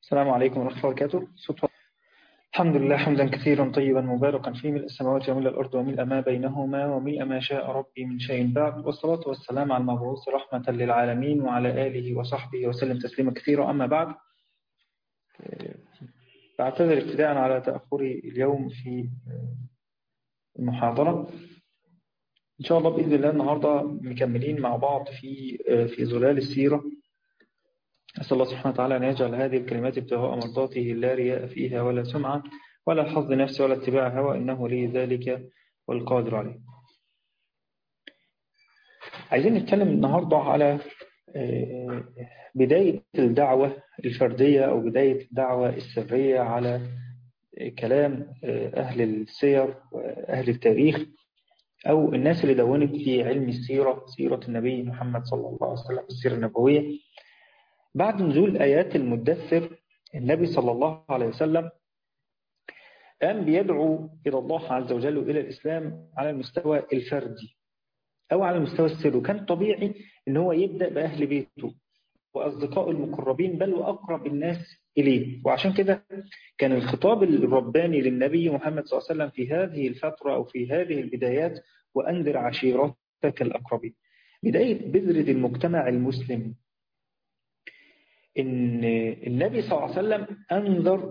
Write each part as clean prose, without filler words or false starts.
السلام عليكم ورحمة الله وبركاته. الحمد لله حمدا كثيرا طيبا مباركا فيه، ملء السماوات وملء الأرض وملء ما بينهما وملء ما شاء ربي من شيء بعد، والصلاة والسلام على المبعوث رحمة للعالمين وعلى آله وصحبه وسلم تسليما كثيرا. أما بعد، بعتذر ابتداء على تأخري اليوم في المحاضرة. إن شاء الله بإذن الله النهاردة مكملين مع بعض في ظلال السيرة. أسأل الله سبحانه وتعالى أن يجعل هذه الكلمات ابتغاء مرضاته لا رياء فيها ولا سمعة ولا حظ نفس ولا اتباع هوى، إنه لي ذلك والقادر عليه. عايزين نتكلم النهاردة على بداية الدعوة الفردية أو بداية الدعوة السرية، على كلام أهل السير وأهل التاريخ أو الناس اللي دونت في علم السيرة، سيرة النبي محمد صلى الله عليه وسلم، السيرة النبوية. بعد نزول آيات المدثر، النبي صلى الله عليه وسلم قام بيدعو إلى الله عز وجل وإلى الإسلام على المستوى الفردي أو على المستوى السري. وكان طبيعي إن هو يبدأ بأهل بيته وأصدقائه المقربين، بل وأقرب الناس إليه. وعشان كده كان الخطاب الرباني للنبي محمد صلى الله عليه وسلم في هذه الفترة أو في هذه البدايات: وأنذر عشيرتك الأقربين. بداية بذرة المجتمع المسلم، إن النبي صلى الله عليه وسلم أنذر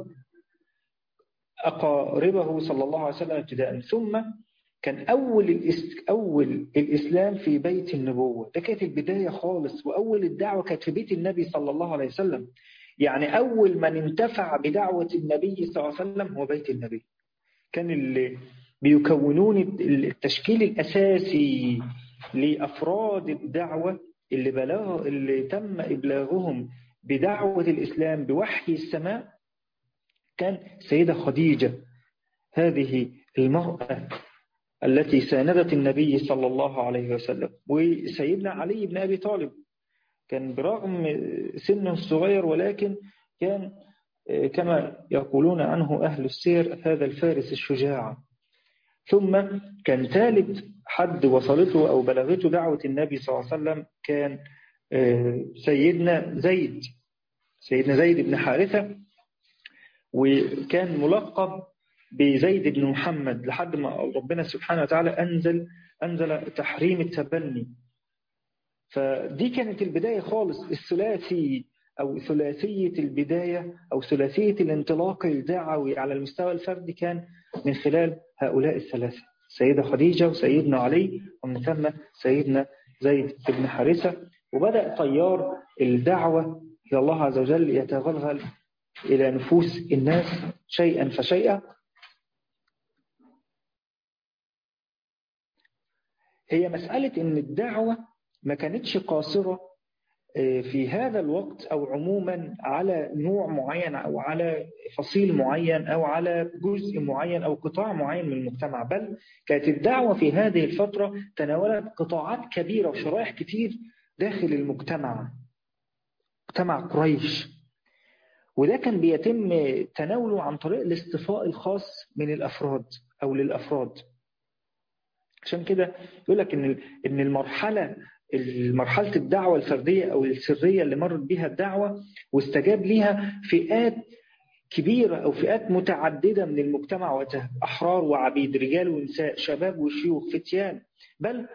أقاربه صلى الله عليه وسلم ابتداء، ثم كان أول الإسلام في بيت النبوة. ده كانت البداية خالص، وأول الدعوة كانت في بيت النبي صلى الله عليه وسلم. يعني أول من انتفع بدعوة النبي صلى الله عليه وسلم هو بيت النبي. كان اللي بيكونون التشكيل الأساسي لأفراد الدعوة اللي تم إبلاغهم بدعوة الإسلام بوحي السماء، كان سيدة خديجة، هذه المرأة التي ساندت النبي صلى الله عليه وسلم. وسيدنا علي بن أبي طالب كان برغم سنه الصغير، ولكن كان كما يقولون عنه أهل السير هذا الفارس الشجاع. ثم كان ثالث حد وصلته أو بلغته دعوة النبي صلى الله عليه وسلم كان سيدنا زيد بن حارثة، وكان ملقب بزيد بن محمد لحد ما ربنا سبحانه وتعالى أنزل تحريم التبني. فدي كانت البداية خالص، الثلاثي أو ثلاثية البداية أو ثلاثية الانطلاق الدعوي على المستوى الفردي كان من خلال هؤلاء الثلاثة: سيدة خديجة وسيدنا علي ومن ثم سيدنا زيد بن حارثة. وبدأ تيار الدعوة إلى الله عز وجل يتغلغل إلى نفوس الناس شيئا فشيئا. هي مسألة إن الدعوة ما كانتش قاصرة في هذا الوقت أو عموما على نوع معين أو على فصيل معين أو على جزء معين أو قطاع معين من المجتمع، بل كانت الدعوة في هذه الفترة تناولت قطاعات كبيرة وشرائح كتير داخل المجتمع، مجتمع قريش. وده كان بيتم تناوله عن طريق الاصطفاء الخاص من الأفراد أو للأفراد. عشان كده يقول لك إن المرحلة الدعوة الفردية أو السرية اللي مرت بها الدعوة واستجاب لها فئات كبيرة أو فئات متعددة من المجتمع وقتها: أحرار وعبيد، رجال ونساء، شباب وشيوخ، فتيان، بل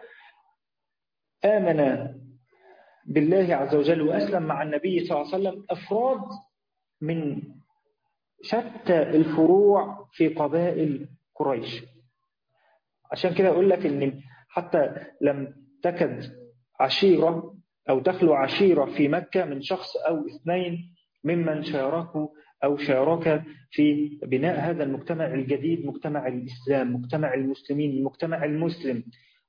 آمن بالله عز وجل وأسلم مع النبي صلى الله عليه وسلم أفراد من شتى الفروع في قبائل قريش. عشان كده أقول لك إن حتى لم تكد عشيرة أو تخلو عشيرة في مكة من شخص أو اثنين ممن شاركوا أو شارك في بناء هذا المجتمع الجديد، مجتمع الإسلام، مجتمع المسلمين، المجتمع المسلم.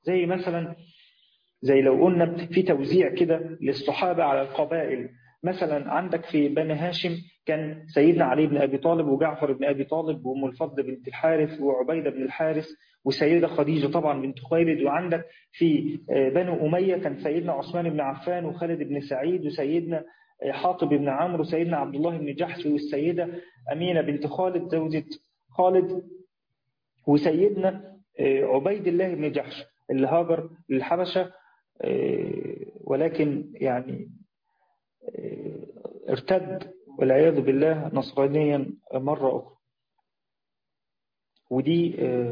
زي لو قلنا في توزيع كده للصحابة على القبائل. مثلا عندك في بني هاشم كان سيدنا علي بن أبي طالب وجعفر بن أبي طالب وأم الفضل بنت الحارث وعبيدة بن الحارث وسيدة خديجة طبعا بنت خويلد. وعندك في بنو أمية كان سيدنا عثمان بن عفان وخالد بن سعيد وسيدنا حاطب بن عمرو وسيدنا عبد الله بن جحش والسيدة أمينة بنت خالد زوجة خالد وسيدنا عبيد الله بن جحش اللي هاجر للحبشة، ولكن يعني ارتد والعياذ بالله نصرانيا مرة أخرى. ودي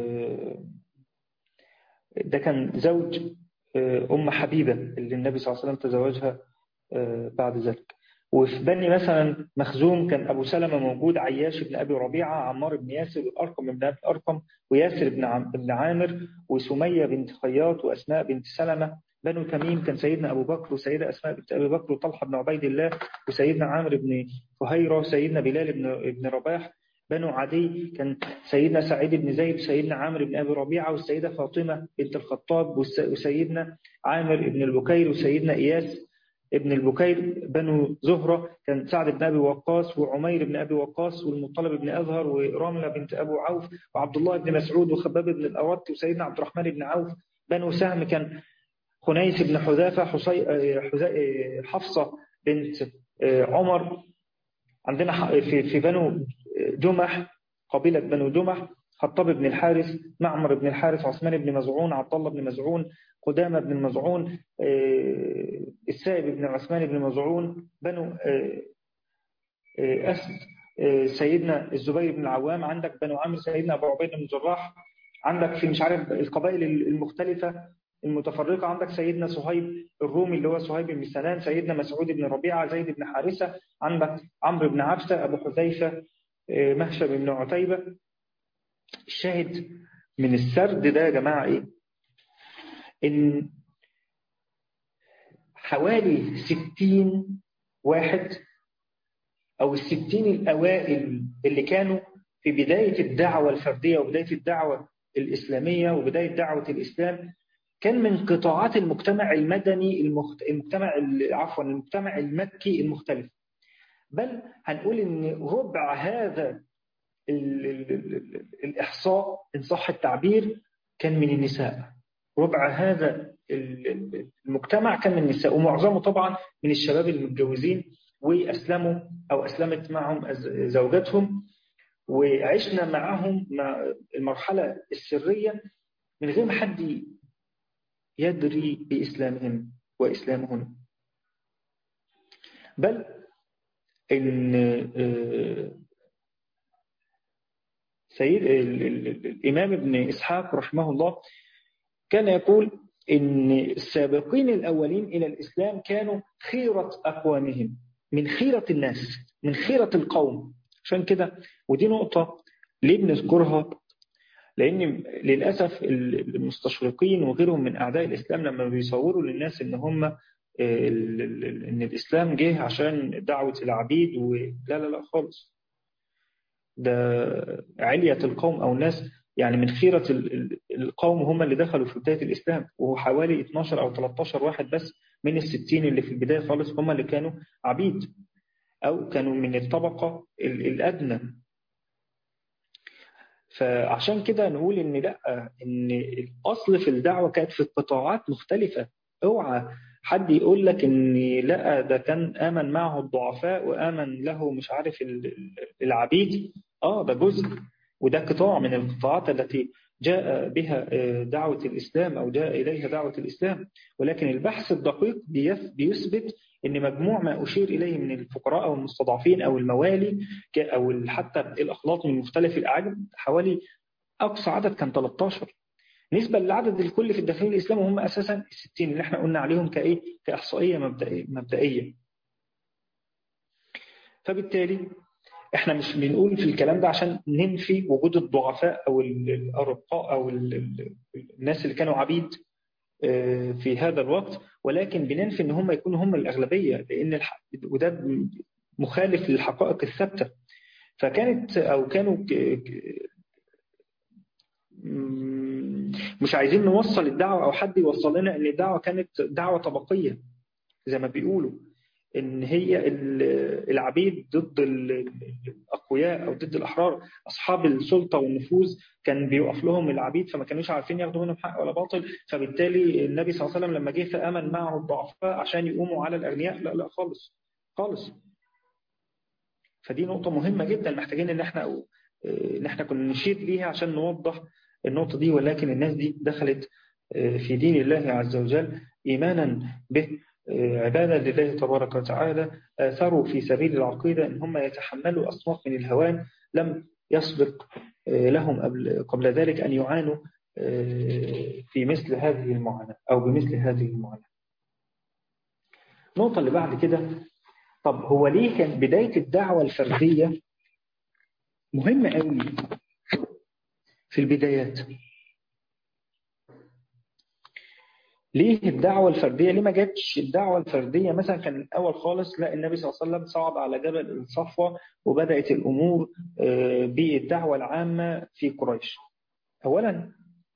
ده كان زوج أم حبيبة اللي النبي صلى الله عليه وسلم تزوجها بعد ذلك. وفي بني مثلا مخزوم كان أبو سلمة موجود، عياش بن أبي ربيعة، عمار بن ياسر، والأرقم بن أبي الأرقم، وياسر بن عامر، وسمية بنت خياط، وأسماء بنت سلمة. بنو تميم كان سيدنا أبو بكر وسيدة أسماء بنت أبي بكر وطلحة بن عبيد الله وسيدنا عامر بن فهيرة وسيدنا بلال بن رباح. بنو عدي كان سيدنا سعيد بن زيد وسيدنا عامر بن أبي ربيعة والسيدة فاطمة بنت الخطاب وسيدنا عامر بن البكير وسيدنا إياس ابن البكير. بنو زهرة كان سعد بن أبي وقاص وعمير بن أبي وقاص والمطلب بن أزهر ورملة بنت أبو عوف وعبد الله بن مسعود وخباب بن الأرت وسيدنا عبد الرحمن بن عوف. بنو سهم كان خنيس بن حذافة، حفصة بنت عمر. عندنا في بنو جمح قبيلة بنو جمح خطاب بن الحارث، معمر بن الحارث، عثمان بن مزعون، عبد الله بن مزعون، قدامة بن مزعون، السائب بن عثمان بن مزعون. بنو أسد سيدنا الزبير بن العوام. عندك بنو عامر سيدنا أبو عبيدة بن الجراح. عندك في مش عارف القبائل المختلفة المتفرقة، عندك سيدنا صهيب الرومي اللي هو صهيب بن سنان، سيدنا مسعود بن ربيعة، زيد بن حارثة، عندك عمرو بن عبسة، أبو حذيفة، مهشم بن عتيبة. الشاهد من السرد ده يا جماعة إيه؟ إن حوالي 60 واحد أو 60 الأوائل اللي كانوا في بداية الدعوة الفردية وبداية الدعوة الإسلامية وبداية دعوة الإسلام كان من قطاعات المجتمع المدني المجتمع المكي المختلف. بل هنقول إن ربع هذا الإحصاء إن صح التعبير كان من النساء. ربع هذا المجتمع كان من النساء، ومعظمه طبعا من الشباب المتجوزين وأسلموا أو أسلمت معهم زوجاتهم، وعشنا معهم مع المرحلة السرية من غير ما حد يدري بإسلامهم وإسلامهن. بل إن سيد الإمام ابن إسحاق رحمه الله كان يقول إن السابقين الأولين إلى الإسلام كانوا خيرة أقوامهم، من خيرة الناس، من خيرة القوم. عشان كده ودي نقطة ليه بنذكرها، لأن للأسف المستشرقين وغيرهم من أعداء الإسلام لما بيصوروا للناس إن هم إن الإسلام جه عشان دعوة العبيد، ولا لا لا خالص. ده علية القوم أو الناس يعني من خيرة القوم هم اللي دخلوا في بداية الإسلام، وهو حوالي 12 أو 13 واحد بس من 60 اللي في البداية خالص هم اللي كانوا عبيد أو كانوا من الطبقة الأدنى. فعشان كده نقول إن لا، إن الأصل في الدعوة كانت في قطاعات مختلفة. اوعى حد يقول لك إن لا ده كان آمن معه الضعفاء وآمن له مش عارف العبيد. ده جزء، وده قطاع من القطاعات التي جاء بها دعوة الإسلام أو جاء إليها دعوة الإسلام. ولكن البحث الدقيق بيثبت إن مجموع ما أشير إليه من الفقراء أو المستضعفين أو الموالي أو حتى الأخلاط من مختلف الأعاجم حوالي أقصى عدد كان 13 نسبة للعدد الكل في الداخلين الإسلام، وهم أساسا 60 اللي احنا قلنا عليهم كإحصائية مبدئية. فبالتالي احنا مش بنقول في الكلام ده عشان ننفي وجود الضعفاء أو الأرقاء أو الناس اللي كانوا عبيد في هذا الوقت، ولكن بننفي ان هم يكونوا هم الأغلبية، لأن وده مخالف للحقائق الثابتة. فكانت أو كانوا مش عايزين نوصل الدعوة أو حد يوصل لنا أن الدعوة كانت دعوة طبقية زي ما بيقولوا، إن هي العبيد ضد الأقوياء أو ضد الأحرار. أصحاب السلطة والنفوذ كان بيوقف لهم العبيد فما كانوش عارفين ياخدوا منهم حق ولا باطل. فبالتالي النبي صلى الله عليه وسلم لما جه فآمن معه الضعفاء عشان يقوموا على الأغنياء، لا لا خالص خالص. فدي نقطة مهمة جدا محتاجين إن احنا كنا نشير ليها عشان نوضح النقطة دي. ولكن الناس دي دخلت في دين الله عز وجل إيمانا به عبادة لله تبارك وتعالى، آثروا في سبيل العقيدة إن هم يتحملوا أصناف من الهوان لم يسبق لهم قبل ذلك أن يعانوا في مثل هذه المعاناة أو بمثل هذه المعاناة. النقطة اللي بعد كده، طب هو ليه كان بداية الدعوة الفردية مهمة قوي في البدايات؟ ليه الدعوة الفردية؟ ليه ما جاتش الدعوة الفردية مثلا كان الأول خالص؟ لا، النبي صلى الله عليه وسلم صعد على جبل الصفوة وبدأت الأمور بالدعوة العامة في قريش. أولا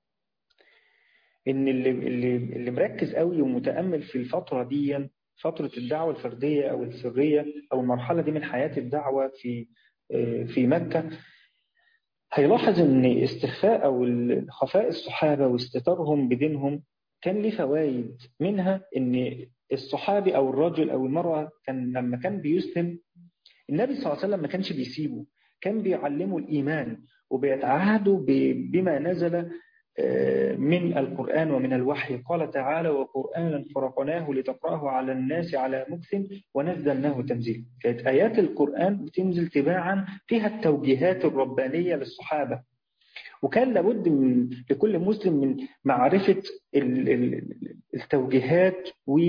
إن اللي مركز قوي ومتأمل في الفترة دي، فترة الدعوة الفردية أو السرية أو المرحلة دي من حياة الدعوة في مكة، هيلاحظ إن استخفاء أو خفاء الصحابة واستتارهم بدينهم كان ليه فوائد. منها إن الصحابي أو الرجل أو المرأة لما كان بيسلم، النبي صلى الله عليه وسلم ما كانش بيسيبه، كان بيعلمه الإيمان وبيتعهدوا بما نزل من القرآن ومن الوحي. قال تعالى: وقرآنا فرقناه لتقرأه على الناس على مكث ونزلناه تنزيلا. كانت آيات القرآن بتنزل تباعا فيها التوجيهات الربانية للصحابة، وكان لابد لكل مسلم من معرفة التوجيهات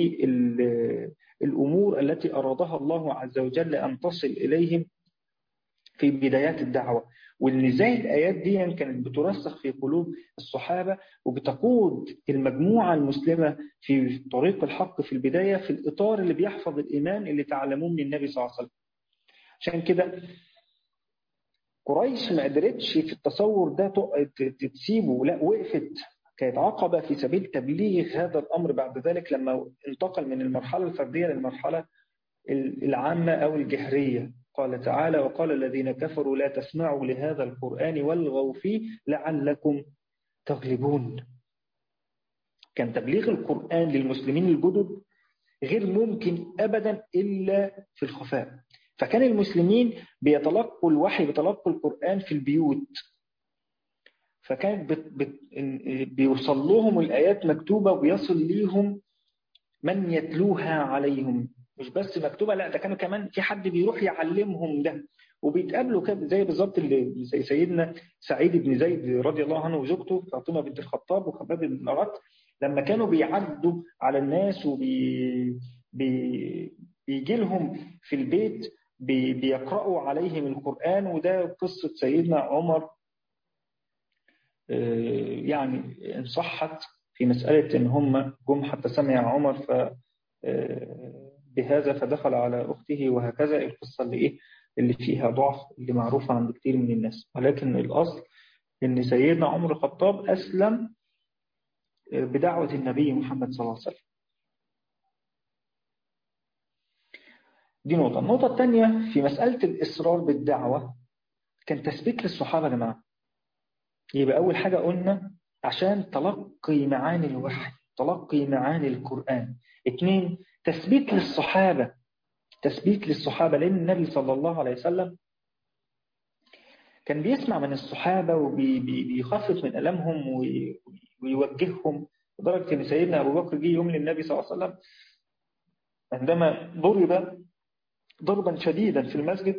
والأمور التي أرادها الله عز وجل أن تصل إليهم في بدايات الدعوة، وإن ازاي الآيات دي كانت بترسخ في قلوب الصحابة وبتقود المجموعة المسلمة في طريق الحق في البداية في الإطار اللي بيحفظ الإيمان اللي تعلموه من النبي صلى الله عليه وسلم. عشان كده قريش ما قدرتش في التصور ده تسيبه، لا، وقفت، كانت عقبة في سبيل تبليغ هذا الأمر بعد ذلك لما انتقل من المرحلة الفردية للمرحلة العامة أو الجهرية. قال تعالى: وقال الذين كفروا لا تسمعوا لهذا القرآن والغوا فيه لعلكم تغلبون. كان تبليغ القرآن للمسلمين الجدد غير ممكن أبدا إلا في الخفاء، فكان المسلمين بيتلقوا الوحي، بيتلقوا القرآن في البيوت، فكان بيوصل لهم الآيات مكتوبة وبيصل ليهم من يتلوها عليهم، مش بس مكتوبة، لا، ده كانوا كمان في حد بيروح يعلمهم ده. وبيتقابلوا كده زي بالظبط اللي زي سيدنا سعيد بن زيد رضي الله عنه وزوجته فاطمة بنت الخطاب وخباب بن الأرت، لما كانوا بيعدوا على الناس بيجي لهم في البيت بيقرأوا عليهم القرآن. وده قصة سيدنا عمر يعني إن صحت في مسألة إن هم جم حتى سمع عمر بهذا فدخل على أخته، وهكذا القصة اللي فيها ضعف اللي معروفة عند كثير من الناس. ولكن الأصل إن سيدنا عمر الخطاب أسلم بدعوة النبي محمد صلى الله عليه وسلم. دي نقطة. النقطة الثانية في مسألة الإصرار بالدعوة كان تثبيت للصحابة يا جماعة. يبقى أول حاجة قلنا عشان تلقي معاني الوحي، تلقي معاني القرآن. 2، تثبيت للصحابة، تثبيت للصحابة، لأن النبي صلى الله عليه وسلم كان بيسمع من الصحابة وبيخفف من ألمهم ويوجههم، لدرجة أن سيدنا أبو بكر جه يوم للنبي صلى الله عليه وسلم عندما ضرب ضربا شديدا في المسجد،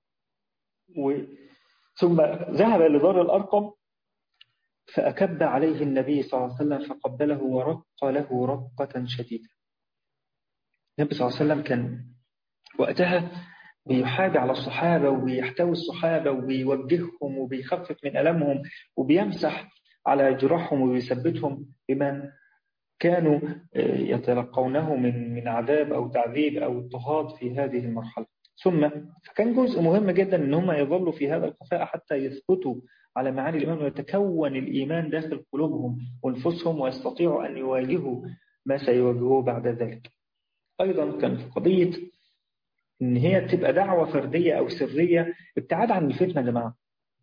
ثم ذهب لدار الأرقم فأكب عليه النبي صلى الله عليه وسلم فقبله ورق له رقة شديدة. النبي صلى الله عليه وسلم كان وقتها بيحابي على الصحابة وبيحتوي الصحابة وبيوجههم وبيخفف من ألمهم وبيمسح على جراحهم وبيثبتهم بمن كانوا يتلقونه من عذاب أو تعذيب أو اضطهاد في هذه المرحلة. ثم فكان جزء مهم جدا أن هم يظلوا في هذا الخفاء حتى يثبتوا على معاني الإيمان ويتكون الإيمان داخل قلوبهم وانفسهم ويستطيعوا أن يواجهوا ما سيواجهوه بعد ذلك. أيضا كان في قضية إن هي تبقى دعوة فردية أو سرية، ابتعاد عن الفتنة يا جماعة.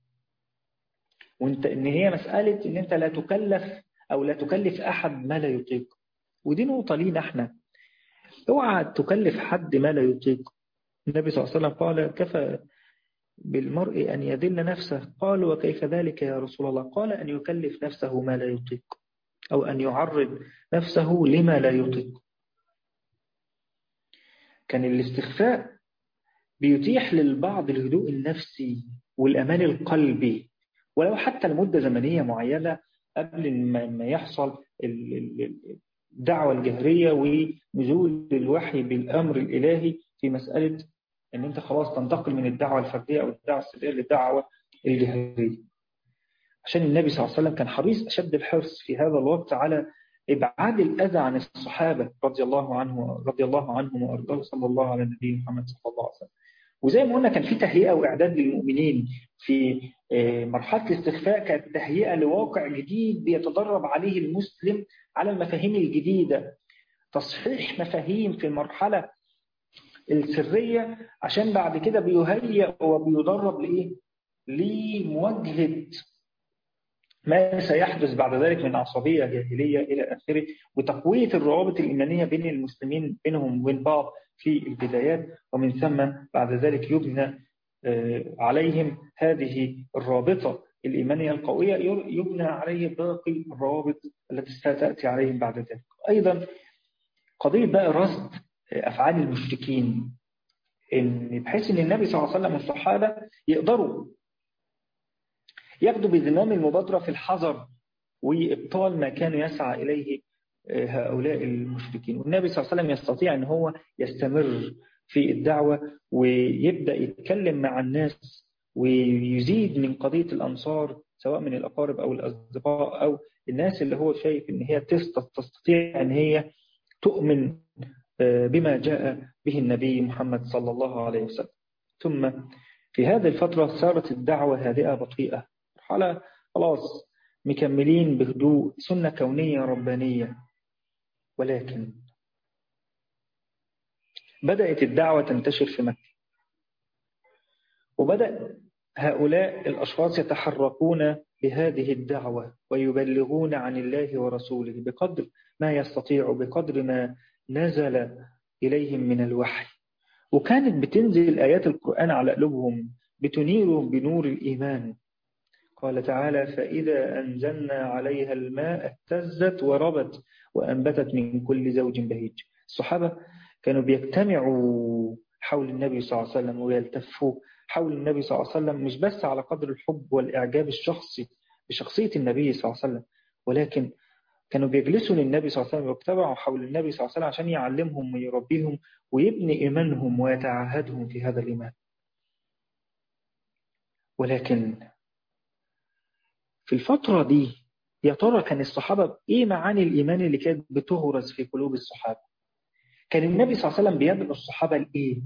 وانت إن هي مسألة إن أنت لا تكلف أو لا تكلف أحد ما لا يطيق، ودي نقطة لينا احنا. اوعى تكلف حد ما لا يطيق. النبي صلى الله عليه وسلم قال: كفى بالمرء أن يذل نفسه. قالوا: وكيف ذلك يا رسول الله؟ قال: أن يكلف نفسه ما لا يطيق، أو أن يعرض نفسه لما لا يطيق. كان الاستخفاء بيتيح للبعض الهدوء النفسي والأمان القلبي، ولو حتى لمدة زمنية معينة قبل ما يحصل الدعوة الجهرية ونزول الوحي بالأمر الإلهي في مسألة أن أنت خلاص تنتقل من الدعوة الفردية أو الدعوة السرية للدعوة الجهرية. عشان النبي صلى الله عليه وسلم كان حريص أشد الحرص في هذا الوقت على إبعاد الأذى عن الصحابة رضي الله عنهم وأرضاه، صلى الله على النبي محمد صلى الله عليه وسلم. وزي ما قلنا كان في تهيئة وإعداد للمؤمنين في مرحلة الاستخفاء، كانت تهيئة لواقع جديد بيتدرب عليه المسلم على المفاهيم الجديدة، تصحيح مفاهيم في المرحلة السرية عشان بعد كده بيهيئ وبيدرب لإيه؟ لمواجهة ما سيحدث بعد ذلك من عصبية جاهلية إلى آخره، وتقوية الروابط الإيمانية بين المسلمين بينهم وبين بعض في البدايات، ومن ثم بعد ذلك يبنى عليهم هذه الرابطة الإيمانية القوية، يبنى عليه باقي الروابط التي ستأتي عليهم بعد ذلك. أيضا قضية بقى رصد أفعال المشركين، إن بحيث أن النبي صلى الله عليه وسلم والصحابة يقدروا ياخدوا بزمام المبادرة في الحذر وإبطال ما كان يسعى إليه هؤلاء المشركين. والنبي صلى الله عليه وسلم يستطيع أن هو يستمر في الدعوة ويبدأ يتكلم مع الناس ويزيد من قضية الأنصار، سواء من الأقارب أو الأصدقاء أو الناس اللي هو شايف أن هي تستطيع أن هي تؤمن بما جاء به النبي محمد صلى الله عليه وسلم. ثم في هذه الفترة صارت الدعوة هادئة بطيئة، مرحلة خلاص مكملين بهدوء، سنة كونية ربانية. ولكن بدأت الدعوة تنتشر في مكة، وبدأ هؤلاء الأشخاص يتحركون بهذه الدعوة ويبلغون عن الله ورسوله بقدر ما يستطيع، بقدر ما نزل إليهم من الوحي. وكانت بتنزل آيات القرآن على قلوبهم بتنيرهم بنور الإيمان. قال تعالى: فإذا أنزلنا عليها الماء اهتزت وربت وأنبتت من كل زوج بهيج. الصحابة كانوا بيجتمعوا حول النبي صلى الله عليه وسلم ويلتفوا حول النبي صلى الله عليه وسلم، مش بس على قدر الحب والإعجاب الشخصي بشخصية النبي صلى الله عليه وسلم، ولكن كانوا بيجلسوا للنبي صلى الله عليه وسلم ويجتمعوا حول النبي صلى الله عليه وسلم عشان يعلمهم ويربيهم ويبني إيمانهم ويتعهدهم في هذا الإيمان. ولكن في الفترة دي يا ترى كان الصحابة إيه معاني الإيمان اللي كانت بتغرس في قلوب الصحابة؟ كان النبي صلى الله عليه وسلم بيدعو الصحابة لإيه؟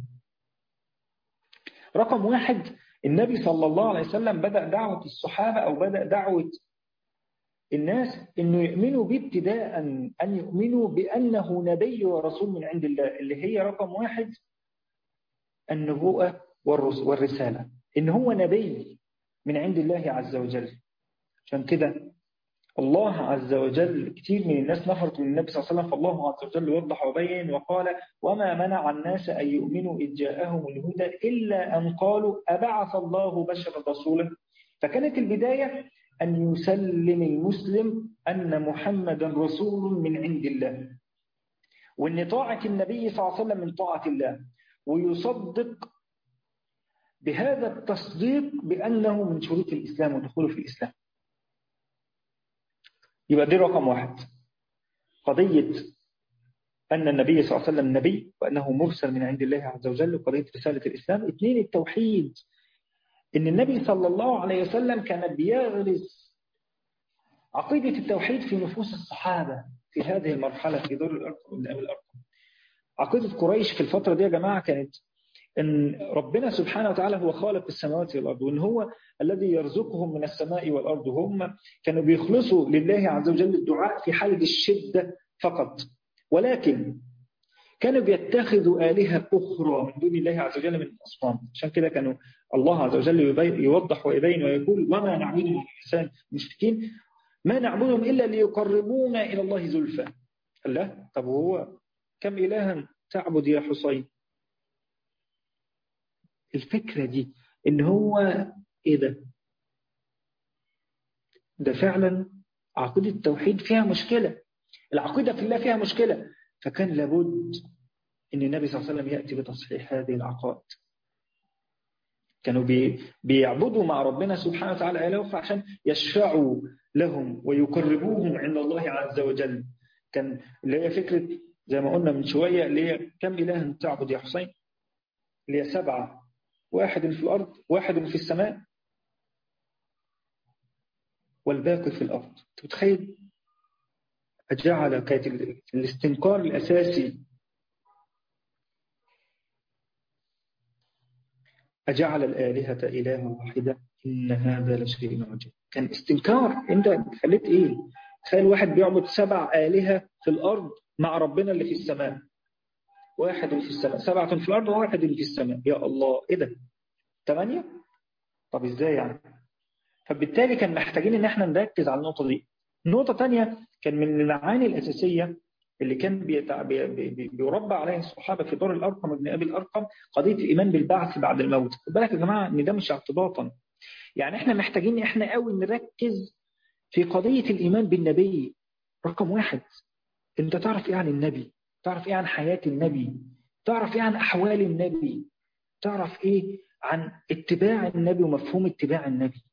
رقم واحد، النبي صلى الله عليه وسلم بدأ دعوة الصحابة أو بدأ دعوة الناس إنه يؤمنوا به ابتداء، أن يؤمنوا بأنه نبي ورسول من عند الله، اللي هي رقم واحد النبوءة والرسالة، إن هو نبي من عند الله عز وجل. عشان كده الله عز وجل كتير من الناس نفرت من النبي صلى الله عليه وسلم، فالله عز وجل وضح وبين وقال: وما منع الناس أن يؤمنوا إذ جاءهم الهدى إلا أن قالوا أبعث الله بشرا رسولا. فكانت البداية أن يسلم المسلم أن محمدا رسول من عند الله، وأن طاعة النبي صلى الله عليه وسلم من طاعة الله، ويصدق بهذا التصديق بأنه من شروط الإسلام ودخوله في الإسلام. يبقى دي رقم واحد، قضية أن النبي صلى الله عليه وسلم نبي وأنه مرسل من عند الله عز وجل، وقضية رسالة الإسلام. اثنين، التوحيد، إن النبي صلى الله عليه وسلم كان بيغرس عقيدة التوحيد في نفوس الصحابة في هذه المرحلة في دور الأرقم من أبي الأرقم. عقيدة قريش في الفترة دي يا جماعة كانت إن ربنا سبحانه وتعالى هو خالق السماوات والأرض، وإن هو الذي يرزقهم من السماء والأرض، وهم كانوا بيخلصوا لله عز وجل الدعاء في حالة الشدة فقط، ولكن كانوا بيتخذوا آلهة أخرى من دون الله عز وجل من الأصنام. عشان كده كانوا الله عز وجل يوضح ويبين ويقول: وما نعبدهم الإنسان مشركين ما نعبدهم إلا ليقربونا إلى الله زلفى. الله، طب هو كم إلها تعبد يا حسين؟ الفكرة دي إن هو إيه ده فعلا عقيدة التوحيد فيها مشكلة، العقيدة في الله فيها مشكلة. فكان لابد إن النبي صلى الله عليه وسلم يأتي بتصحيح هذه العقائد. كانوا بيعبدوا مع ربنا سبحانه وتعالى آله أخرى عشان يشفعوا لهم ويقربوهم عند الله عز وجل. كان اللي هي فكرة زي ما قلنا من شوية، اللي هي كم إله تعبد يا حسين؟ اللي هي 7، واحد في الأرض، واحد في السماء، والباقي في الأرض. تتخيل؟ أجعل كانت الاستنكار الأساسي، أجعل الآلهة إله واحدة إن هذا لشيء عجيب. كان استنكار. أنت خليت إيه؟ تخيل واحد بيعبد 7 آلهة في الأرض مع ربنا اللي في السماء. واحد في السماء، 7 في الأرض وواحد في السماء. يا الله، إيه ده؟ 8؟ طب إزاي يعني؟ فبالتالي كان محتاجين إن احنا نركز على النقطة دي. نقطة تانية كان من المعاني الأساسية اللي كان بيربى عليها الصحابة في دار الأرقم وابن أبي الأرقم، قضية الإيمان بالبعث بعد الموت. خد بالك يا جماعة إن ده مش اعتباطا، يعني احنا محتاجين احنا قوي نركز في قضية الإيمان بالنبي. رقم 1، انت تعرف ايه عن النبي؟ تعرف ايه عن حياة النبي؟ تعرف ايه عن أحوال النبي؟ تعرف ايه عن اتباع النبي ومفهوم اتباع النبي؟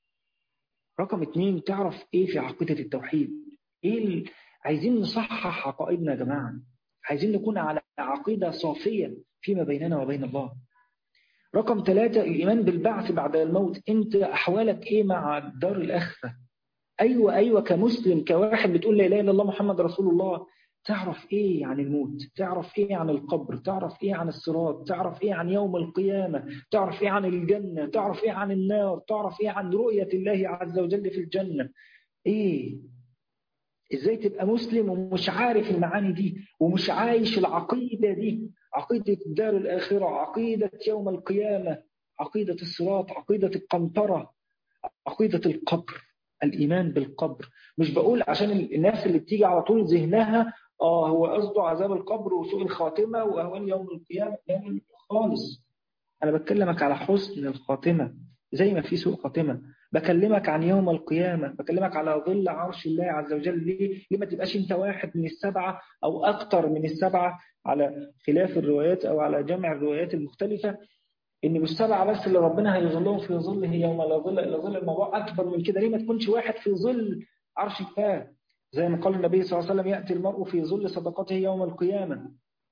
رقم 2، تعرف ايه في عقيدة التوحيد؟ عايزين نصحح عقائدنا يا جماعة، عايزين نكون على عقيدة صافية فيما بيننا وبين الله. رقم 3، الإيمان بالبعث بعد الموت. انت أحوالك ايه مع الدار الآخرة؟ أيوة كمسلم، كواحد بتقول لا إله إلا الله محمد رسول الله، تعرف إيه عن الموت؟ تعرف إيه عن القبر؟ تعرف إيه عن الصراط؟ تعرف إيه عن يوم القيامة؟ تعرف إيه عن الجنة؟ تعرف إيه عن النار؟ تعرف إيه عن رؤية الله عز وجل في الجنة؟ إيه؟ إزاي تبقى مسلم ومش عارف المعاني دي ومش عايش العقيدة دي؟ عقيدة الدار الآخرة، عقيدة يوم القيامة، عقيدة الصراط، عقيدة القنطرة، عقيدة القبر، الإيمان بالقبر. مش بقول عشان الناس اللي بتيجي على طول ذهنها هو قصده عذاب القبر وسوء الخاتمة وأهوال يوم القيامة، لا خالص. أنا بكلمك على حسن الخاتمة زي ما في سوء خاتمة. بكلمك عن يوم القيامة، بكلمك على ظل عرش الله عز وجل. ليه ما تبقاش أنت واحد من ال7 أو أكتر من ال7 على خلاف الروايات أو على جمع الروايات المختلفة، إن مش 7 بس اللي ربنا هيظلهم في ظله يوم لا ظل إلا ظل. الموضوع أكبر من كده. ليه ما تكونش واحد في ظل عرش الله؟ زي ما قال النبي صلى الله عليه وسلم: يأتي المرء في ظل صدقته يوم القيامة.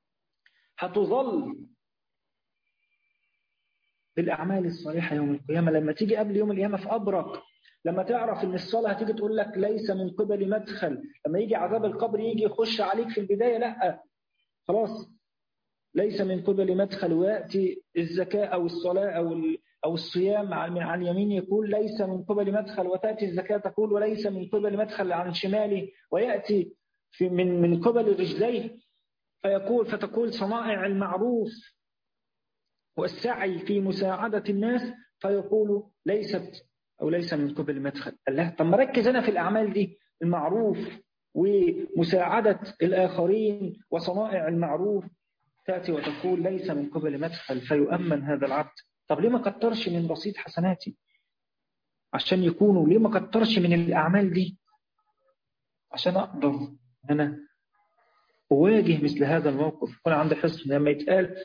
هتظل بالأعمال الصالحة يوم القيامة. لما تيجي قبل يوم القيامة في قبرك، لما تعرف إن الصلاة هتيجي تقول لك ليس من قبل مدخل، لما يجي عذاب القبر يجي يخش عليك في البداية، لا خلاص ليس من قبل مدخل، ويأتي الزكاة أو الصلاة أو الصيام من عن اليمين يقول ليس من قبل مدخل، وتأتي الزكاة تقول وليس من قبل مدخل عن شماله، ويأتي من قبل رجليه فتقول صنائع المعروف والسعي في مساعدة الناس، فيقول ليس من قبل مدخل. الله، طب ما ركز أنا في الأعمال دي، المعروف ومساعدة الآخرين وصنائع المعروف، تأتي وتقول ليس من قبل مدخل، فيؤمن هذا العبد. طب ليه ما كترش من رصيد حسناتي عشان يكونوا؟ ليه ما كترش من الأعمال دي عشان أقدر أنا أواجه مثل هذا الموقف، يكون عندي حصن؟ لما يتقال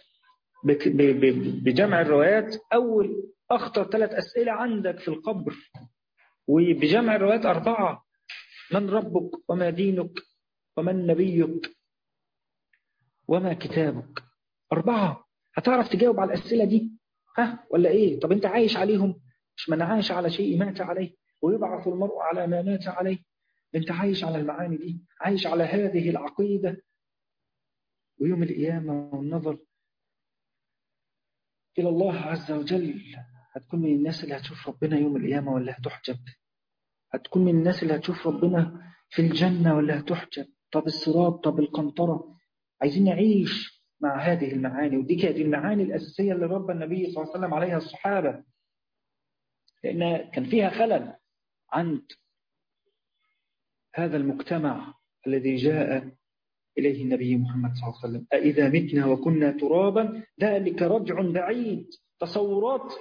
بجمع الروايات، أول أخطر 3 أسئلة عندك في القبر، وبجمع الروايات 4: من ربك وما دينك ومن نبيك وما كتابك. 4. هتعرف تجاوب على الأسئلة دي ولا إيه؟ طب أنت عايش عليهم؟ مش من عايش على شيء مات عليه، ويبعث المرء على ما مات عليه. أنت عايش على المعاني دي، عايش على هذه العقيدة. ويوم القيامة والنظر إلى الله عز وجل، هتكون من الناس اللي هتشوف ربنا يوم القيامة ولا هتحجب؟ هتكون من الناس اللي هتشوف ربنا في الجنة ولا هتحجب؟ طب الصراط، طب القنطرة. عايزين نعيش مع هذه المعاني، ودي كانت المعاني الأساسية اللي ربى النبي صلى الله عليه وسلم عليها الصحابة، لأن كان فيها خلل عند هذا المجتمع الذي جاء إليه النبي محمد صلى الله عليه وسلم. أإذا متنا وكنا ترابا ذلك رجع بعيد. تصورات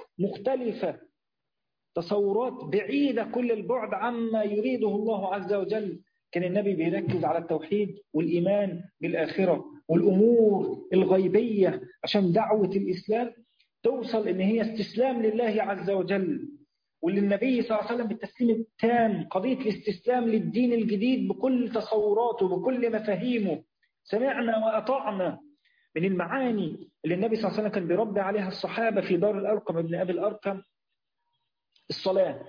مختلفة، تصورات بعيدة كل البعد عما يريده الله عز وجل. كان النبي بيركز على التوحيد والإيمان بالآخرة والأمور الغيبية عشان دعوة الإسلام توصل إن هي استسلام لله عز وجل، وللنبي صلى الله عليه وسلم بالتسليم التام، قضية الاستسلام للدين الجديد بكل تصوراته بكل مفاهيمه. سمعنا وأطعنا من المعاني اللي النبي صلى الله عليه وسلم كان بيربي عليها الصحابة في دار الأرقم ابن أبي الأرقم. الصلاة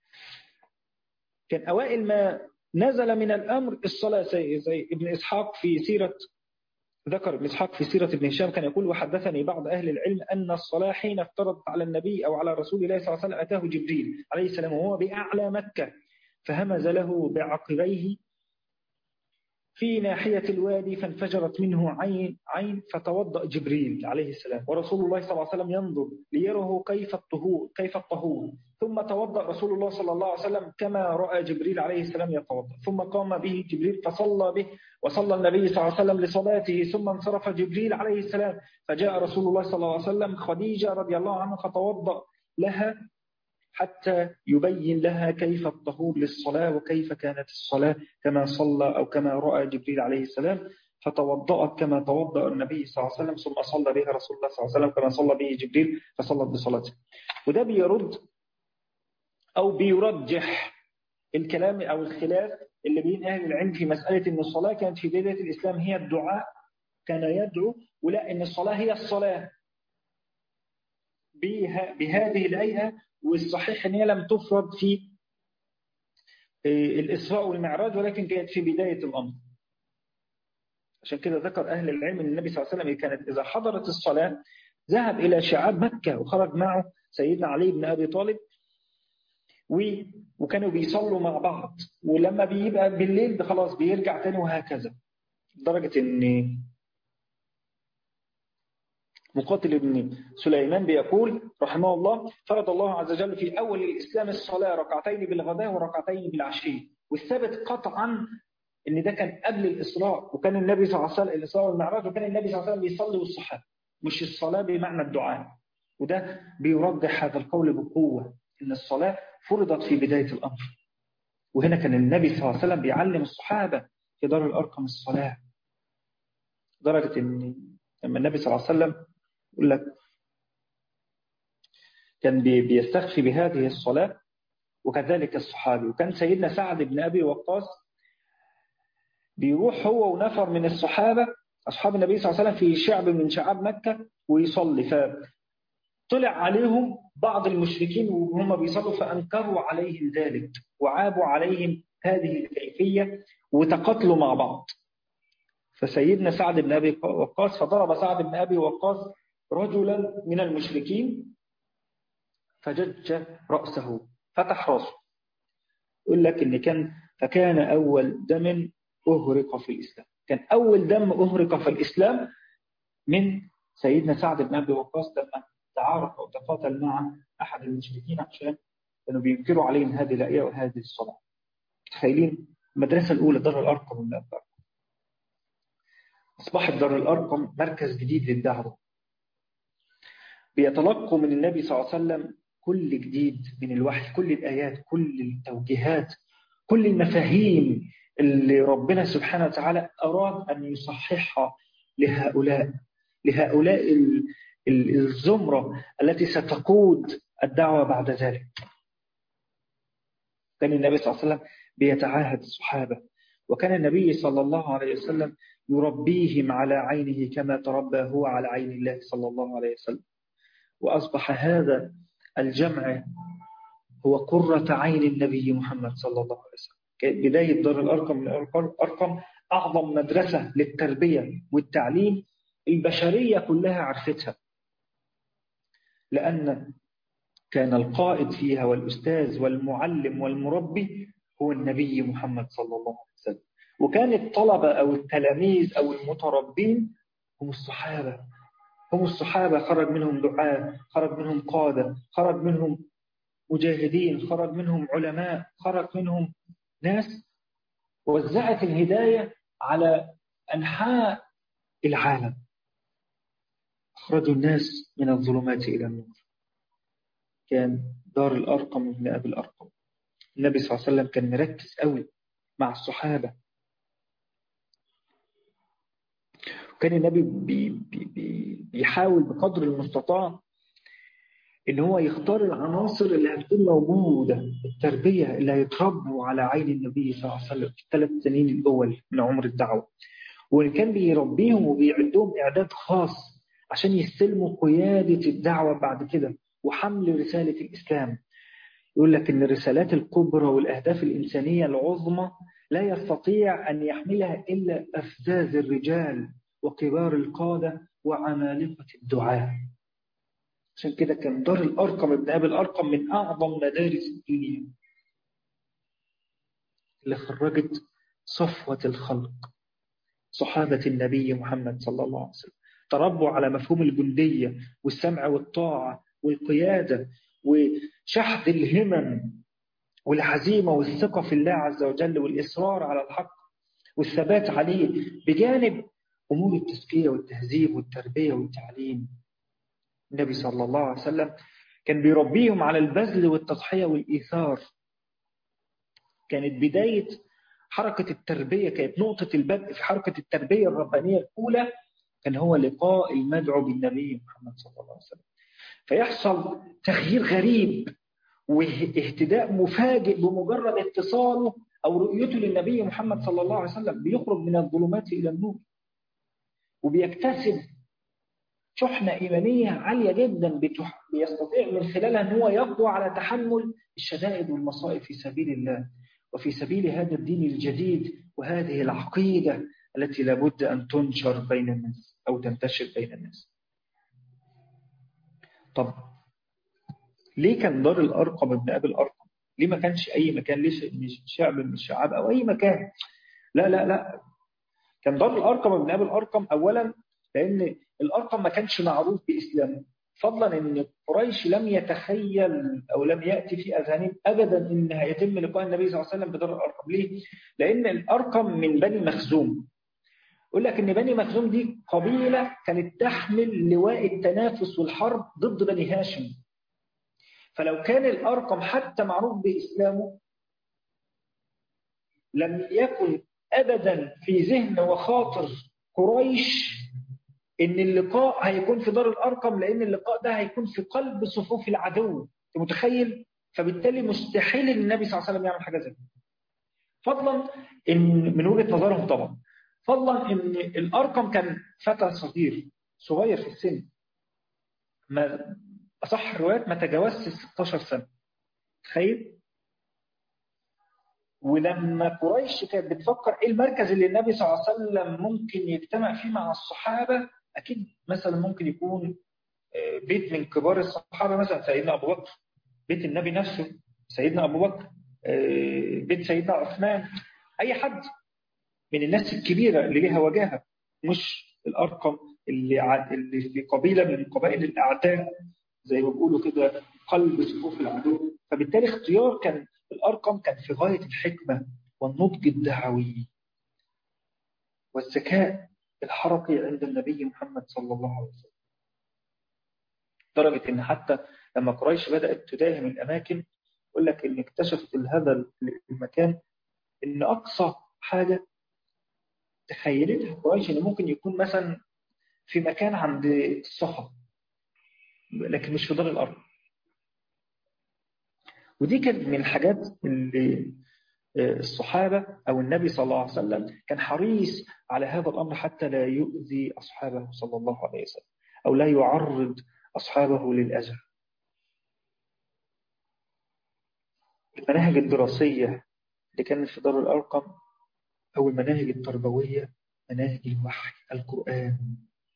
كان أوائل ما نزل من الأمر الصلاة، زي ابن إسحاق في سيرة، ذكر ابن إسحاق في سيرة ابن هشام كان يقول: وحدثني بعض أهل العلم أن الصلاة حين افترضت على النبي أو على رسول الله صلى الله عليه وسلم أتاه جبريل عليه السلام وهو بأعلى مكة فهمز له بعقبيه في ناحية الوادي فانفجرت منه عين فتوضأ جبريل عليه السلام ورسول الله صلى الله عليه وسلم ينظر ليره كيف الطهور، ثم توضأ رسول الله صلى الله عليه وسلم كما رأى جبريل عليه السلام يتوضأ، ثم قام به جبريل فصلى به وصلى النبي صلى الله عليه وسلم لصلاته، ثم انصرف جبريل عليه السلام فجاء رسول الله صلى الله عليه وسلم خديجة رضي الله عنها فتوضأ لها حتى يبين لها كيف الطهور للصلاة وكيف كانت الصلاة كما صلى أو كما رأى جبريل عليه السلام، فتوضأت كما توضأ النبي صلى الله عليه وسلم، ثم صلى بها رسول الله صلى الله عليه وسلم كما صلى به جبريل فصلت بصلاته. وده بيرد أو بيرجح الكلام أو الخلاف اللي بين أهل العلم في مسألة أن الصلاة كانت في بداية الإسلام هي الدعاء، كان يدعو، ولا أن الصلاة هي الصلاة بهذه الهيئة. والصحيح أن هي لم تفرض في الإسراء والمعراج ولكن كانت في بداية الأمر. عشان كده ذكر أهل العلم أن النبي صلى الله عليه وسلم كانت إذا حضرت الصلاة ذهب إلى شعاب مكة وخرج معه سيدنا علي بن أبي طالب وكانوا بيصلوا مع بعض، ولما بيبقى بالليل خلاص بيرجع تاني وهكذا، لدرجة أن مقاتل بن سليمان بيقول رحمه الله: فرض الله عز وجل في أول الإسلام الصلاة ركعتين بالغداء وركعتين بالعشي، والثابت قطعا إن ده كان قبل الإسراء، وكان النبي صلى الله عليه وسلم الإسراء والمعراج وكان النبي صلى الله عليه وسلم بيصلي والصحابة، مش الصلاة بمعنى الدعاء. وده بيرجح هذا القول بقوة إن الصلاة فرضت في بداية الأمر. وهنا كان النبي صلى الله عليه وسلم بيعلم الصحابة في دار الأرقم الصلاة، لدرجة إن لما النبي صلى الله عليه وسلم يقول لك كان بيستخفي بهذه الصلاة، وكذلك الصحابي. وكان سيدنا سعد بن أبي وقاص بيروح هو ونفر من الصحابة أصحاب النبي صلى الله عليه وسلم في شعب من شعاب مكة ويصلي، فطلع عليهم بعض المشركين وهم بيصلوا فأنكروا عليهم ذلك وعابوا عليهم هذه الكيفية وتقاتلوا مع بعض. فسيدنا سعد بن أبي وقاص فضرب سعد بن أبي وقاص رجلا من المشركين فجج رأسه، فتح رأسه. يقول لك إن فكان أول دم أهرق في الإسلام، كان أول دم أهرق في الإسلام من سيدنا سعد بن أبي وقاص لما تعارك أو تقاتل مع أحد المشركين عشان كانوا بينكروا عليهم هذه الآية وهذه الصلاة. تخيلين المدرسة الأولى دار الأرقم من الأبطال، أصبحت دار الأرقم مركز جديد للدعوة، بيتلقوا من النبي صلى الله عليه وسلم كل جديد من الوحي، كل الآيات، كل التوجيهات، كل المفاهيم اللي ربنا سبحانه وتعالى أراد أن يصححها لهؤلاء الزمرة التي ستقود الدعوة بعد ذلك. كان النبي صلى الله عليه وسلم بيتعاهد الصحابة، وكان النبي صلى الله عليه وسلم يربيهم على عينه كما تربى هو على عين الله صلى الله عليه وسلم. وأصبح هذا الجمع هو قرة عين النبي محمد صلى الله عليه وسلم. بداية دار الأرقم أعظم مدرسة للتربية والتعليم البشرية كلها عرفتها، لأن كان القائد فيها والأستاذ والمعلم والمربي هو النبي محمد صلى الله عليه وسلم، وكان الطلبة أو التلاميذ أو المتربين هم الصحابة. خرج منهم دعاة، خرج منهم قادة، خرج منهم مجاهدين، خرج منهم علماء، خرج منهم ناس وزعت الهداية على أنحاء العالم، أخرجوا الناس من الظلمات إلى النور. كان دار الأرقم ابن أبي الأرقم، النبي صلى الله عليه وسلم كان مركز قوي مع الصحابة. وكان النبي بيحاول بقدر المستطاع إن هو يختار العناصر اللي هتكون موجودة، التربية اللي هيتربوا على عين النبي صلى الله عليه وسلم في ال3 سنين الأول من عمر الدعوة، وإن كان بيربيهم وبيعدهم إعداد خاص عشان يستلموا قيادة الدعوة بعد كده وحمل رسالة الإسلام. يقول لك إن الرسالات الكبرى والأهداف الإنسانية العظمى لا يستطيع أن يحملها إلا أفذاذ الرجال وكبار القادة وعمالقة الدعاة. عشان كده كان دار الأرقم ابن أبي الأرقم من أعظم مدارس الدنيا اللي خرجت صفوة الخلق، صحابة النبي محمد صلى الله عليه وسلم، تربوا على مفهوم الجندية والسمع والطاعة والقيادة وشحذ الهمم والعزيمة والثقة في الله عز وجل والإصرار على الحق والثبات عليه، بجانب أمور التزكية والتهذيب والتربية والتعليم. النبي صلى الله عليه وسلم كان بيربيهم على البذل والتضحية والإيثار. كانت بداية حركة التربية، كانت نقطة البدء في حركة التربية الربانية الأولى كان هو لقاء المدعو بالنبي محمد صلى الله عليه وسلم. فيحصل تغيير غريب واهتداء مفاجئ بمجرد اتصاله أو رؤيته للنبي محمد صلى الله عليه وسلم، بيخرج من الظلمات إلى النور وبيكتسب شحنة إيمانية عالية جدا بيستطيع من خلالها أن هو يقوى على تحمل الشدائد والمصائب في سبيل الله وفي سبيل هذا الدين الجديد وهذه العقيدة التي لابد أن تنشر بين الناس أو تنتشر بين الناس. طب ليه كان دار الأرقم ابن أبي الأرقم؟ ليه ما كانش أي مكان؟ ليش مش شعب من الشعاب أو أي مكان؟ لا لا لا، كان دار الأرقم ابن أبي الأرقم أولا لأن الأرقم ما كانش معروف بإسلامه، فضلا أن قريش لم يتخيل أو لم يأتي في أذهانهم أبدا أن هيتم لقاء النبي صلى الله عليه وسلم بدار الأرقم. ليه؟ لأن الأرقم من بني مخزوم. يقول لك أن بني مخزوم دي قبيلة كانت تحمل لواء التنافس والحرب ضد بني هاشم، فلو كان الأرقم حتى معروف بإسلامه لم يكن أبدا في ذهن وخاطر قريش إن اللقاء هيكون في دار الأرقم، لأن اللقاء ده هيكون في قلب صفوف العدو. أنت متخيل؟ فبالتالي مستحيل إن النبي صلى الله عليه وسلم يعمل حاجة زي كده. فضلا إن من وجهة نظرهم طبعا، فضلا إن الأرقم كان فتى صغير في السن، ما أصح الروايات ما تجاوزش 16 سنة. تخيل؟ ولما قريش كانت بتفكر ايه المركز اللي النبي صلى الله عليه وسلم ممكن يجتمع فيه مع الصحابة، اكيد مثلا ممكن يكون بيت من كبار الصحابة، مثلا سيدنا ابو بكر، بيت النبي نفسه سيدنا ابو بكر، بيت سيدنا عثمان، اي حد من الناس الكبيرة اللي ليها وجاهة، مش الارقم اللي في قبيلة من قبائل الاعداء زي ما بيقولوا كده قلب صفوف العدو. فبالتالي اختيار كان الأرقم كان في غاية الحكمة والنضج الدعوي والذكاء الحركي عند النبي محمد صلى الله عليه وسلم، لدرجة إن حتى لما قريش بدأت تداهم الأماكن يقول لك إن اكتشفت هذا المكان إن أقصى حاجة تخيلتها قريش إن ممكن يكون مثلا في مكان عند الصخر، لكن مش في دار الأرض. ودي كانت من الحاجات اللي الصحابة أو النبي صلى الله عليه وسلم كان حريص على هذا الأمر حتى لا يؤذي أصحابه صلى الله عليه وسلم أو لا يعرض أصحابه للأذى. المناهج الدراسية اللي كانت في دار الأرقم أو المناهج التربوية، مناهج الوحي، القرآن،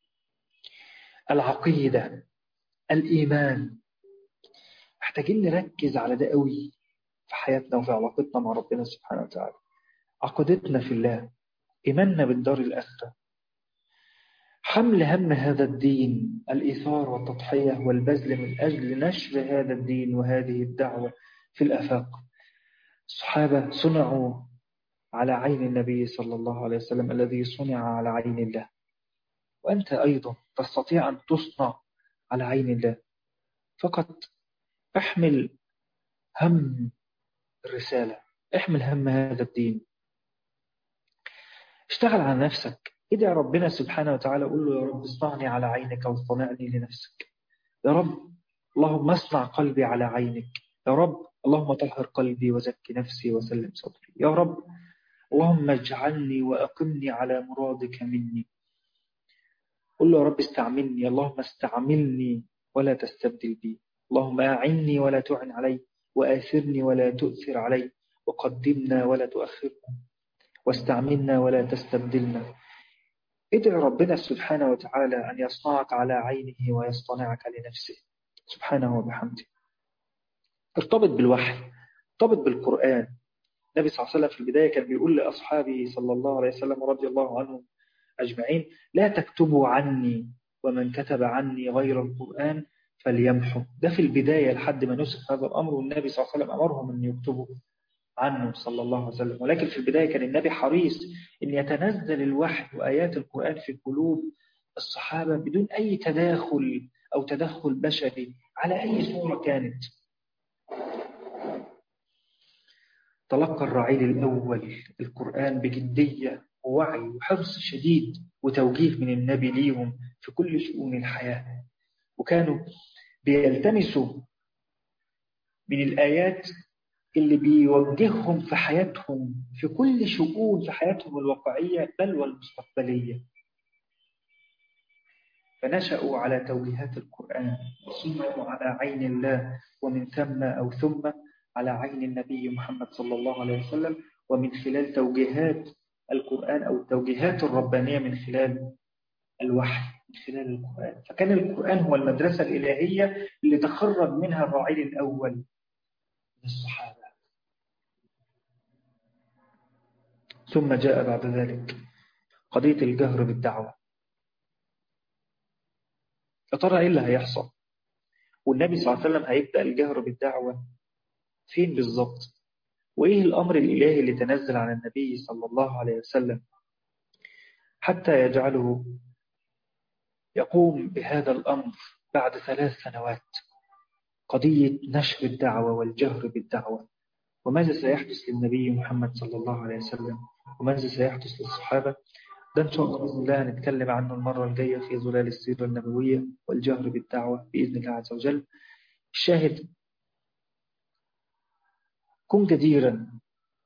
العقيدة، الإيمان، محتاجين نركز على ده قوي في حياتنا وفي علاقتنا مع ربنا سبحانه وتعالى. عقيدتنا في الله، إيماننا بالدار الآخرة، حمل هم هذا الدين، الإيثار والتضحية والبذل من أجل نشر هذا الدين وهذه الدعوة في الآفاق. الصحابة صنعوا على عين النبي صلى الله عليه وسلم الذي صنع على عين الله، وأنت أيضا تستطيع أن تصنع على عين الله. فقط احمل هم الرسالة، احمل هم هذا الدين، اشتغل على نفسك، ادعي ربنا سبحانه وتعالى، قول له يا رب اصنعني على عينك واصطنعني لنفسك. يا رب اللهم اصنع قلبي على عينك. يا رب اللهم طهر قلبي وزكي نفسي وسلم صدري. يا رب اللهم اجعلني وأقمني على مرادك مني. قل له يا رب استعملني، اللهم استعملني ولا تستبدل بي. اللهم أعني ولا تعن علي، وآثرني ولا تؤثر علي، وقدمنا ولا تؤخرنا، واستعملنا ولا تستبدلنا. ادعي ربنا سبحانه وتعالى أن يصنعك على عينه ويصطنعك لنفسه سبحانه وبحمده. ارتبط بالوحي، ارتبط بالقرآن. النبي صلى الله عليه وسلم في البداية كان بيقول لأصحابه صلى الله عليه وسلم رضي الله عنهم أجمعين: لا تكتبوا عني، ومن كتب عني غير القرآن فليمحو. ده في البداية لحد ما نسخ هذا الأمر، والنبي صلى الله عليه وسلم أمرهم أن يكتبوا عنه صلى الله عليه وسلم. ولكن في البداية كان النبي حريص أن يتنزل الوحي وآيات القرآن في قلوب الصحابة بدون أي تداخل أو تدخل بشري على أي صورة كانت. تلقى الرعيل الأول القرآن بجدية ووعي وحرص شديد وتوجيه من النبي ليهم في كل شؤون الحياة، وكانوا بيلتمسوا من الآيات اللي بيوجههم في حياتهم في كل شؤون في حياتهم الواقعية بل والمستقبلية. فنشأوا على توجيهات القرآن وصنعوا على عين الله، ومن ثم أو ثم على عين النبي محمد صلى الله عليه وسلم، ومن خلال توجيهات القرآن أو التوجيهات الربانية من خلال الوحي، من خلال القرآن. فكان القرآن هو المدرسة الإلهية اللي تخرج منها الرعيل الأول من الصحابة. ثم جاء بعد ذلك قضية الجهر بالدعوة. يا ترى إيه اللي هيحصل؟ والنبي صلى الله عليه وسلم هيبدأ الجهر بالدعوة فين بالضبط؟ وإيه الأمر الإلهي اللي تنزل على النبي صلى الله عليه وسلم حتى يجعله يقوم بهذا الأمر بعد 3 سنوات؟ قضية نشر الدعوة والجهر بالدعوة. وماذا سيحدث للنبي محمد صلى الله عليه وسلم؟ وماذا سيحدث للصحابة؟ ده إن شاء الله بإذن الله هنتكلم عنه المرة الجاية في ظلال السيرة النبوية والجهر بالدعوة بإذن الله عز وجل. الشاهد: كن جديرا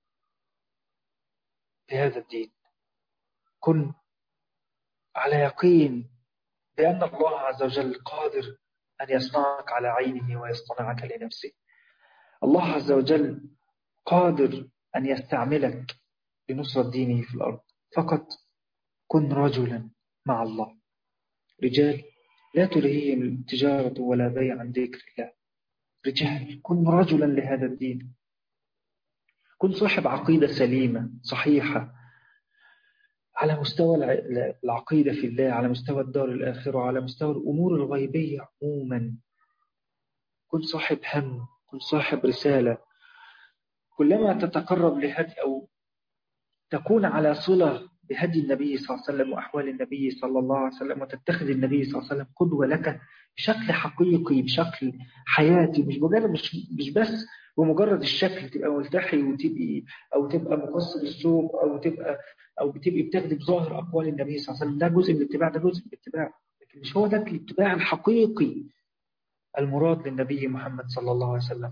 بهذا الدين، كن على يقين بأن الله عز وجل قادر أن يصنعك على عينه ويصطنعك لنفسه. الله عز وجل قادر أن يستعملك لنصرة دينه في الأرض. فقط كن رجلا مع الله. رجال لا تلهيهم تجارة ولا بيع عن ذكر الله. رجال كن رجلا لهذا الدين. كن صاحب عقيدة سليمة صحيحة على مستوى العقيدة في الله، على مستوى الدار الآخرة، على مستوى الأمور الغيبية عموما. كن صاحب هم، كن صاحب رسالة. كلما تتقرب لهدي أو تكون على صلة بهدي النبي صلى الله عليه وسلم وأحوال النبي صلى الله عليه وسلم، وتتخذ النبي صلى الله عليه وسلم قدوة لك بشكل حقيقي، بشكل حياتي، مش بس بمجرد الشكل تبقى ملتحي وتبقى أو تبقى مقصر الثوب أو بتبقى بتخدم ظاهر أقوال النبي صلى الله عليه وسلم. ده جزء من الاتباع، ده جزء من الاتباع، لكن مش هو ده الاتباع الحقيقي المراد للنبي محمد صلى الله عليه وسلم.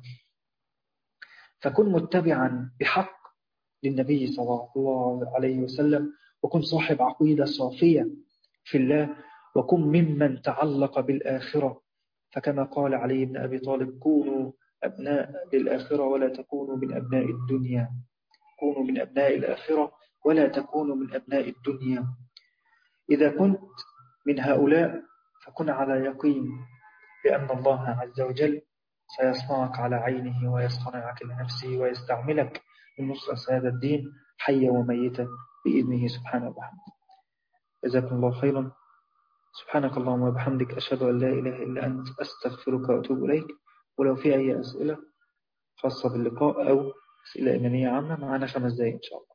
فكن متبعا بحق للنبي صلى الله عليه وسلم، وكن صاحب عقيدة صافية في الله، وكن ممن تعلق بالآخرة. فكما قال علي بن أبي طالب: كونوا أبناء للآخرة ولا تكونوا من أبناء الدنيا. كونوا من أبناء الآخرة ولا تكونوا من أبناء الدنيا. إذا كنت من هؤلاء فكن على يقين بأن الله عز وجل سيصنعك على عينه ويصطنعك لنفسه ويستعملك لنصرة هذا الدين حيا وميتا بإذنه سبحانه وبحمده. جزاكم الله خيرا. سبحانك اللهم وبحمدك، أشهد أن لا إله إلا أنت، أستغفرك وأتوب إليك. ولو في أي أسئلة خاصة باللقاء أو أسئلة إيمانية عامة معنا 5 دقائق إن شاء الله.